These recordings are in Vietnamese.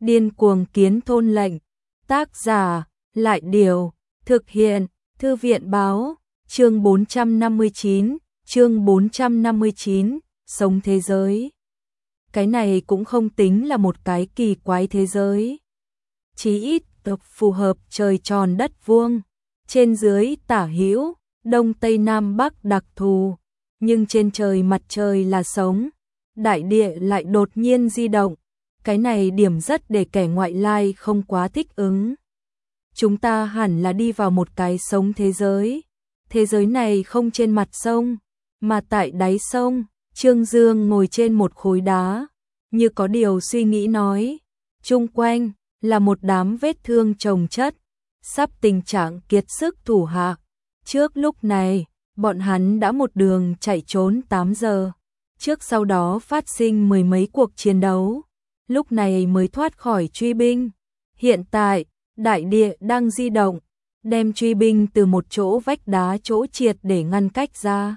Điên cuồng kiến thôn lệnh. Tác giả, Lại Điều, thực hiện, Thư viện Báo, chương 459, sống thế giới. Cái này cũng không tính là một cái kỳ quái thế giới. Chí ít tập phù hợp trời tròn đất vuông, trên dưới tả hữu, đông tây nam bắc đặc thù, nhưng trên trời mặt trời là sống, đại địa lại đột nhiên di động. Cái này điểm rất để kẻ ngoại lai không quá thích ứng. Chúng ta hẳn là đi vào một cái sống thế giới. Thế giới này không trên mặt sông, mà tại đáy sông. Trương Dương ngồi trên một khối đá, như có điều suy nghĩ nói. Chung quanh là một đám vết thương chồng chất, sắp tình trạng kiệt sức thủ hạ. Trước lúc này, bọn hắn đã một đường chạy trốn 8 giờ. Trước sau đó phát sinh mười mấy cuộc chiến đấu. Lúc này mới thoát khỏi truy binh. Hiện tại, đại địa đang di động, đem truy binh từ một chỗ vách đá chỗ triệt để ngăn cách ra.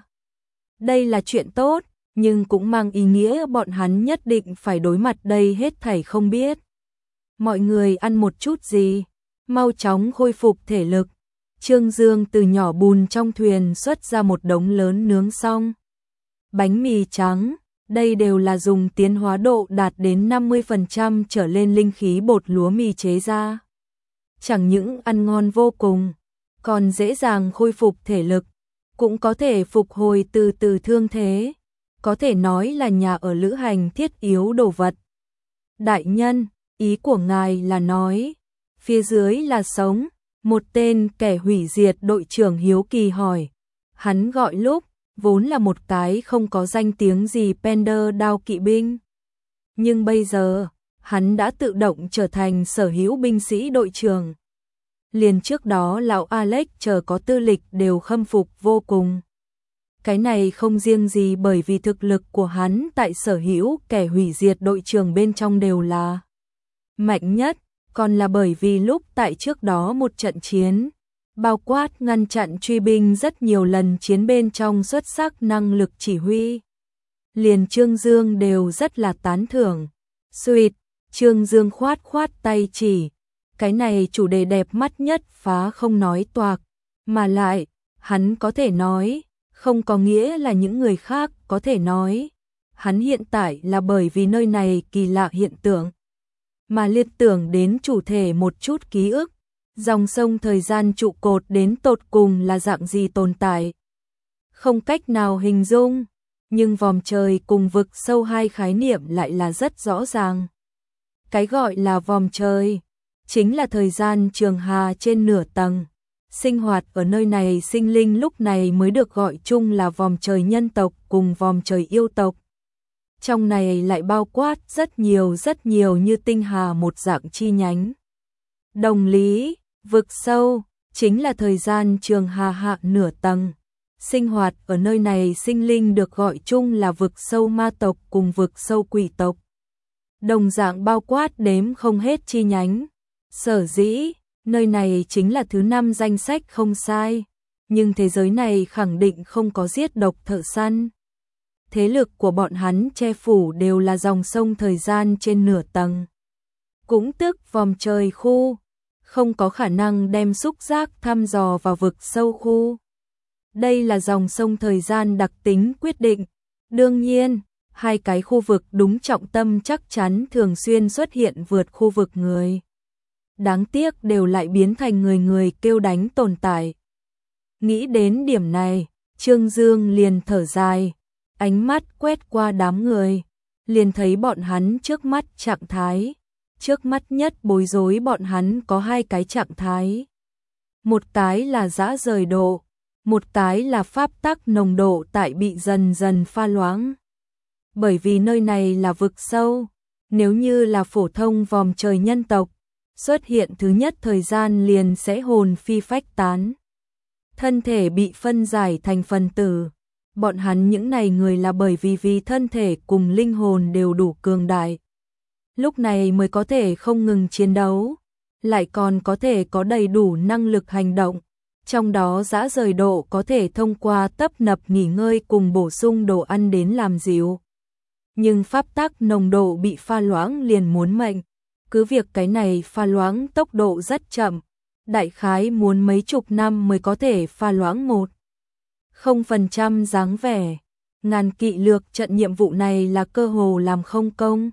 Đây là chuyện tốt, nhưng cũng mang ý nghĩa bọn hắn nhất định phải đối mặt đây hết thảy không biết. Mọi người ăn một chút gì, mau chóng khôi phục thể lực. Trương Dương từ nhỏ bùn trong thuyền xuất ra một đống lớn nướng xong bánh mì trắng. Đây đều là dùng tiến hóa độ đạt đến 50% trở lên linh khí bột lúa mì chế ra. Chẳng những ăn ngon vô cùng, còn dễ dàng khôi phục thể lực, cũng có thể phục hồi từ từ thương thế. Có thể nói là nhà ở lữ hành thiết yếu đồ vật. Đại nhân, ý của ngài là nói, phía dưới là sống. Một tên kẻ hủy diệt đội trưởng hiếu kỳ hỏi. Hắn gọi lúc vốn là một cái không có danh tiếng gì Pender đao kỵ binh. Nhưng bây giờ, hắn đã tự động trở thành sở hữu binh sĩ đội trưởng. Liền trước đó lão Alex chờ có tư lịch đều khâm phục vô cùng. Cái này không riêng gì bởi vì thực lực của hắn tại sở hữu kẻ hủy diệt đội trưởng bên trong đều là mạnh nhất, còn là bởi vì lúc tại trước đó một trận chiến, bao quát ngăn chặn truy binh rất nhiều lần chiến bên trong xuất sắc năng lực chỉ huy. Liền Trương Dương đều rất là tán thưởng. Sweet, Trương Dương khoát tay chỉ. Cái này chủ đề đẹp mắt nhất phá không nói toạc. Mà lại, hắn có thể nói, không có nghĩa là những người khác có thể nói. Hắn hiện tại là bởi vì nơi này kỳ lạ hiện tượng, mà liên tưởng đến chủ thể một chút ký ức. Dòng sông thời gian trụ cột đến tột cùng là dạng gì tồn tại, không cách nào hình dung, nhưng vòm trời cùng vực sâu hai khái niệm lại là rất rõ ràng. Cái gọi là vòm trời, chính là thời gian trường hà trên nửa tầng. Sinh hoạt ở nơi này sinh linh lúc này mới được gọi chung là vòm trời nhân tộc cùng vòm trời yêu tộc. Trong này lại bao quát rất nhiều như tinh hà một dạng chi nhánh. Đồng lý, vực sâu chính là thời gian trường hà hạ nửa tầng. Sinh hoạt ở nơi này sinh linh được gọi chung là vực sâu ma tộc cùng vực sâu quỷ tộc. Đồng dạng bao quát đếm không hết chi nhánh. Sở dĩ, nơi này chính là thứ 5 danh sách không sai, nhưng thế giới này khẳng định không có giết độc thợ săn. Thế lực của bọn hắn che phủ đều là dòng sông thời gian trên nửa tầng. Cũng tức vòm trời khu, không có khả năng đem xúc giác thăm dò vào vực sâu khu. Đây là dòng sông thời gian đặc tính quyết định. Đương nhiên, hai cái khu vực đúng trọng tâm chắc chắn thường xuyên xuất hiện vượt khu vực người. Đáng tiếc đều lại biến thành người kêu đánh tồn tại. Nghĩ đến điểm này, Trương Dương liền thở dài, ánh mắt quét qua đám người, liền thấy bọn hắn trước mắt trạng thái. Trước mắt nhất bối rối bọn hắn có hai cái trạng thái. Một cái là dã rời độ, một cái là pháp tắc nồng độ tại bị dần dần pha loãng. Bởi vì nơi này là vực sâu, nếu như là phổ thông vòm trời nhân tộc, xuất hiện thứ nhất thời gian liền sẽ hồn phi phách tán. Thân thể bị phân giải thành phần tử. Bọn hắn những này người là bởi vì thân thể cùng linh hồn đều đủ cường đại. Lúc này mới có thể không ngừng chiến đấu, lại còn có thể có đầy đủ năng lực hành động. Trong đó dã rời độ có thể thông qua tấp nập nghỉ ngơi cùng bổ sung đồ ăn đến làm dịu. Nhưng pháp tắc nồng độ bị pha loãng liền muốn mệnh. Cứ việc cái này pha loãng tốc độ rất chậm, đại khái muốn mấy chục năm mới có thể pha loãng 1,0% dáng vẻ. Ngàn kỵ lược trận nhiệm vụ này là cơ hồ làm không công.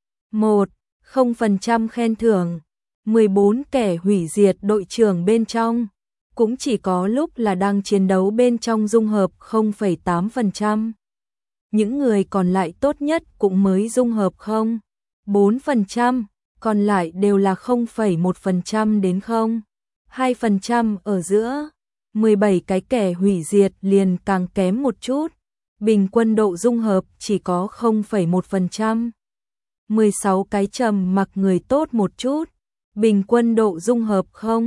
1,0% khen thưởng, 14 kẻ hủy diệt đội trưởng bên trong, cũng chỉ có lúc là đang chiến đấu bên trong dung hợp 0,8%. Những người còn lại tốt nhất cũng mới dung hợp 0,4%, còn lại đều là 0,1% đến 0,2% ở giữa. 17 cái kẻ hủy diệt liền càng kém một chút, bình quân độ dung hợp chỉ có 0,1%. 16 cái trầm mặc người tốt một chút, bình quân độ dung hợp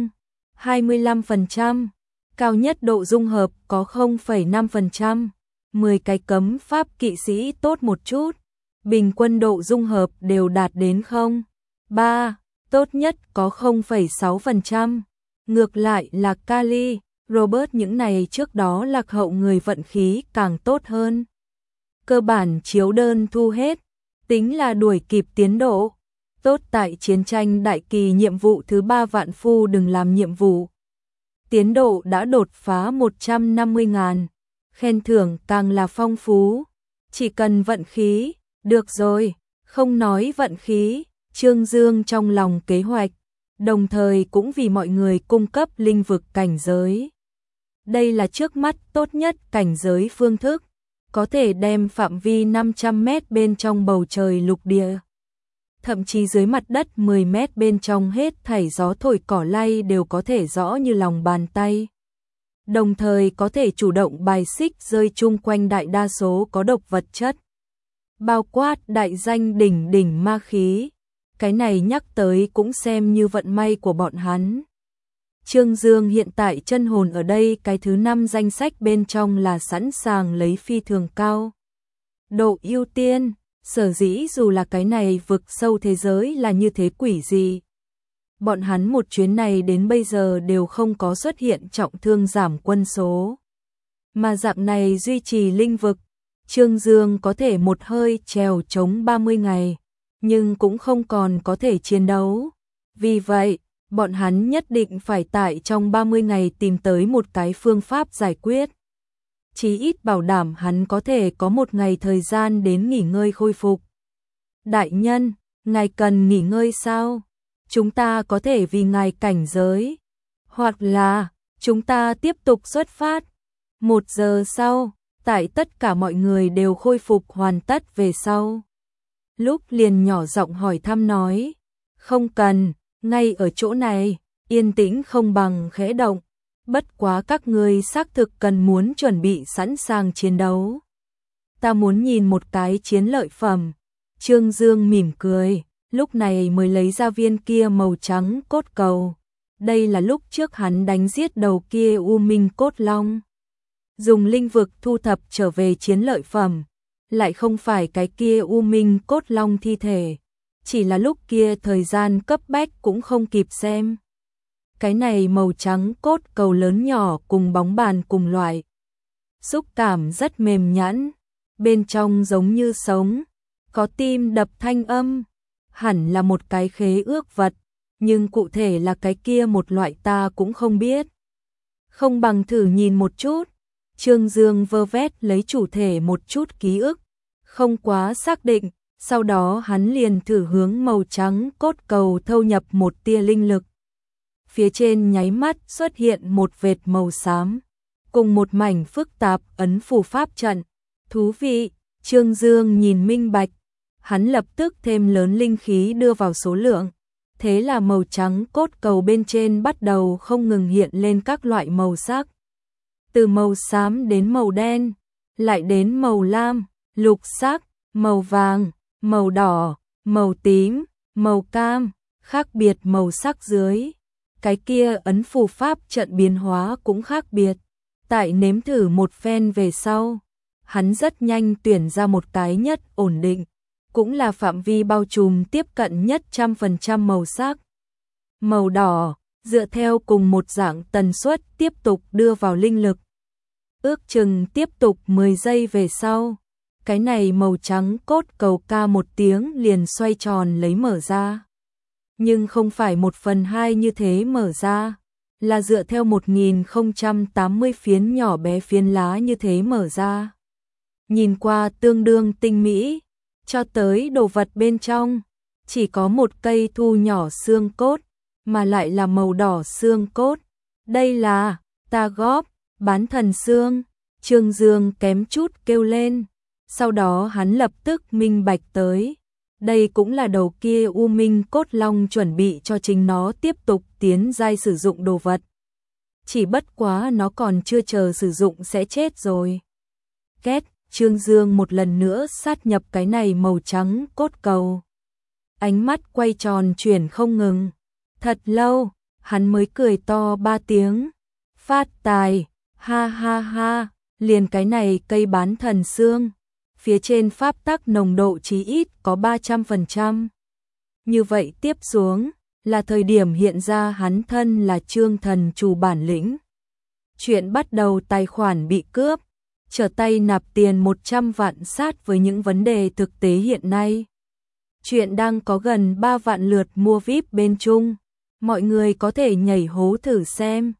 0,25%, cao nhất độ dung hợp có 0,5%. 10 cái cấm pháp kỵ sĩ tốt một chút, bình quân độ dung hợp đều đạt đến 0,3, tốt nhất có 0,6%. Ngược lại là Kali, Robert những này trước đó lạc hậu người vận khí càng tốt hơn. Cơ bản chiếu đơn thu hết, tính là đuổi kịp tiến độ. Tốt tại chiến tranh đại kỳ nhiệm vụ thứ 3 vạn phu đừng làm nhiệm vụ. Tiến độ đã đột phá 150.000, khen thưởng càng là phong phú. Chỉ cần vận khí, được rồi, không nói vận khí, Trương Dương trong lòng kế hoạch, đồng thời cũng vì mọi người cung cấp linh vực cảnh giới. Đây là trước mắt tốt nhất cảnh giới phương thức, có thể đem phạm vi 500 mét bên trong bầu trời lục địa, thậm chí dưới mặt đất 10 mét bên trong hết thảy gió thổi cỏ lay đều có thể rõ như lòng bàn tay. Đồng thời có thể chủ động bài xích rơi chung quanh đại đa số có độc vật chất. Bao quát đại danh đỉnh đỉnh ma khí, cái này nhắc tới cũng xem như vận may của bọn hắn. Trương Dương hiện tại chân hồn ở đây cái thứ 5 danh sách bên trong là sẵn sàng lấy phi thường cao độ ưu tiên, sở dĩ dù là cái này vực sâu thế giới là như thế quỷ gì. Bọn hắn một chuyến này đến bây giờ đều không có xuất hiện trọng thương giảm quân số. Mà dạng này duy trì linh vực, Trương Dương có thể một hơi trèo chống 30 ngày, nhưng cũng không còn có thể chiến đấu. Vì vậy, bọn hắn nhất định phải tại trong 30 ngày tìm tới một cái phương pháp giải quyết. Chí ít bảo đảm hắn có thể có một ngày thời gian đến nghỉ ngơi khôi phục. Đại nhân, ngài cần nghỉ ngơi sao? Chúng ta có thể vì ngài cảnh giới. Hoặc là, chúng ta tiếp tục xuất phát. 1 giờ sau, tại tất cả mọi người đều khôi phục hoàn tất về sau. Lúc liền nhỏ giọng hỏi thăm nói, không cần, ngay ở chỗ này, yên tĩnh không bằng khẽ động. Bất quá các ngươi xác thực cần muốn chuẩn bị sẵn sàng chiến đấu. Ta muốn nhìn một cái chiến lợi phẩm. Trương Dương mỉm cười, lúc này mới lấy ra viên kia màu trắng cốt cầu. Đây là lúc trước hắn đánh giết đầu kia U Minh cốt long. Dùng linh vực thu thập trở về chiến lợi phẩm, lại không phải cái kia U Minh cốt long thi thể. Chỉ là lúc kia thời gian cấp bách cũng không kịp xem. Cái này màu trắng cốt cầu lớn nhỏ cùng bóng bàn cùng loại. Xúc cảm rất mềm nhẵn, bên trong giống như sống, có tim đập thanh âm, hẳn là một cái khế ước vật, nhưng cụ thể là cái kia một loại ta cũng không biết. Không bằng thử nhìn một chút, Trương Dương vơ vét lấy chủ thể một chút ký ức, không quá xác định, sau đó hắn liền thử hướng màu trắng cốt cầu thâu nhập một tia linh lực. Phía trên nháy mắt xuất hiện một vệt màu xám, cùng một mảnh phức tạp ấn phù pháp trận. Thú vị, Trương Dương nhìn minh bạch, hắn lập tức thêm lớn linh khí đưa vào số lượng. Thế là màu trắng cốt cầu bên trên bắt đầu không ngừng hiện lên các loại màu sắc. Từ màu xám đến màu đen, lại đến màu lam, lục sắc, màu vàng, màu đỏ, màu tím, màu cam, khác biệt màu sắc dưới. Cái kia ấn phù pháp trận biến hóa cũng khác biệt. Tại nếm thử một phen về sau, hắn rất nhanh tuyển ra một cái nhất ổn định, cũng là phạm vi bao trùm tiếp cận nhất 100% màu sắc. Màu đỏ, dựa theo cùng một dạng tần suất tiếp tục đưa vào linh lực. Ước chừng tiếp tục 10 giây về sau, cái này màu trắng cốt cầu ca một tiếng liền xoay tròn lấy mở ra. nhưng không phải 1/2 như thế mở ra, là dựa theo 1080 phiến nhỏ bé phiến lá như thế mở ra. Nhìn qua tương đương tinh mỹ, cho tới đồ vật bên trong, chỉ có một cây thu nhỏ xương cốt, mà lại là màu đỏ xương cốt. Đây là ta góp, bán thần xương. Trương Dương kém chút kêu lên, sau đó hắn lập tức minh bạch tới. Đây cũng là đầu kia U Minh Cốt Long chuẩn bị cho chính nó tiếp tục tiến giai sử dụng đồ vật. Chỉ bất quá nó còn chưa chờ sử dụng sẽ chết rồi. Két, Trương Dương một lần nữa sát nhập cái này màu trắng cốt cầu. Ánh mắt quay tròn chuyển không ngừng. Thật lâu, hắn mới cười to 3 tiếng. Phát tài, ha ha ha, liền cái này cây bán thần xương. Phía trên pháp tắc nồng độ chí ít có 300%. Như vậy tiếp xuống, là thời điểm hiện ra hắn thân là Trương Thần chủ bản lĩnh. Chuyện bắt đầu tài khoản bị cướp, trở tay nạp tiền 100 vạn sát với những vấn đề thực tế hiện nay. Chuyện đang có gần 3 vạn lượt mua VIP bên Trung, mọi người có thể nhảy hố thử xem.